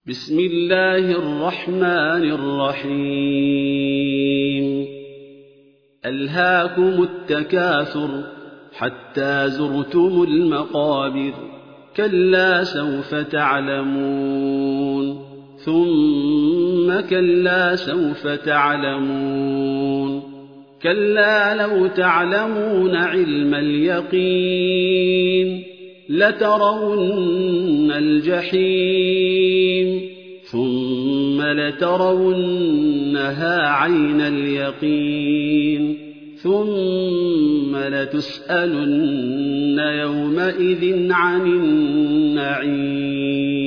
بسم الله الرحمن الرحيم ألهاكم التكاثر حتى زرتم المقابر كلا سوف تعلمون ثم كلا سوف تعلمون كلا لو تعلمون علم اليقين لترون الجحيم ثم لترونها عين اليقين ثم لتسألن يومئذ عن النعيم.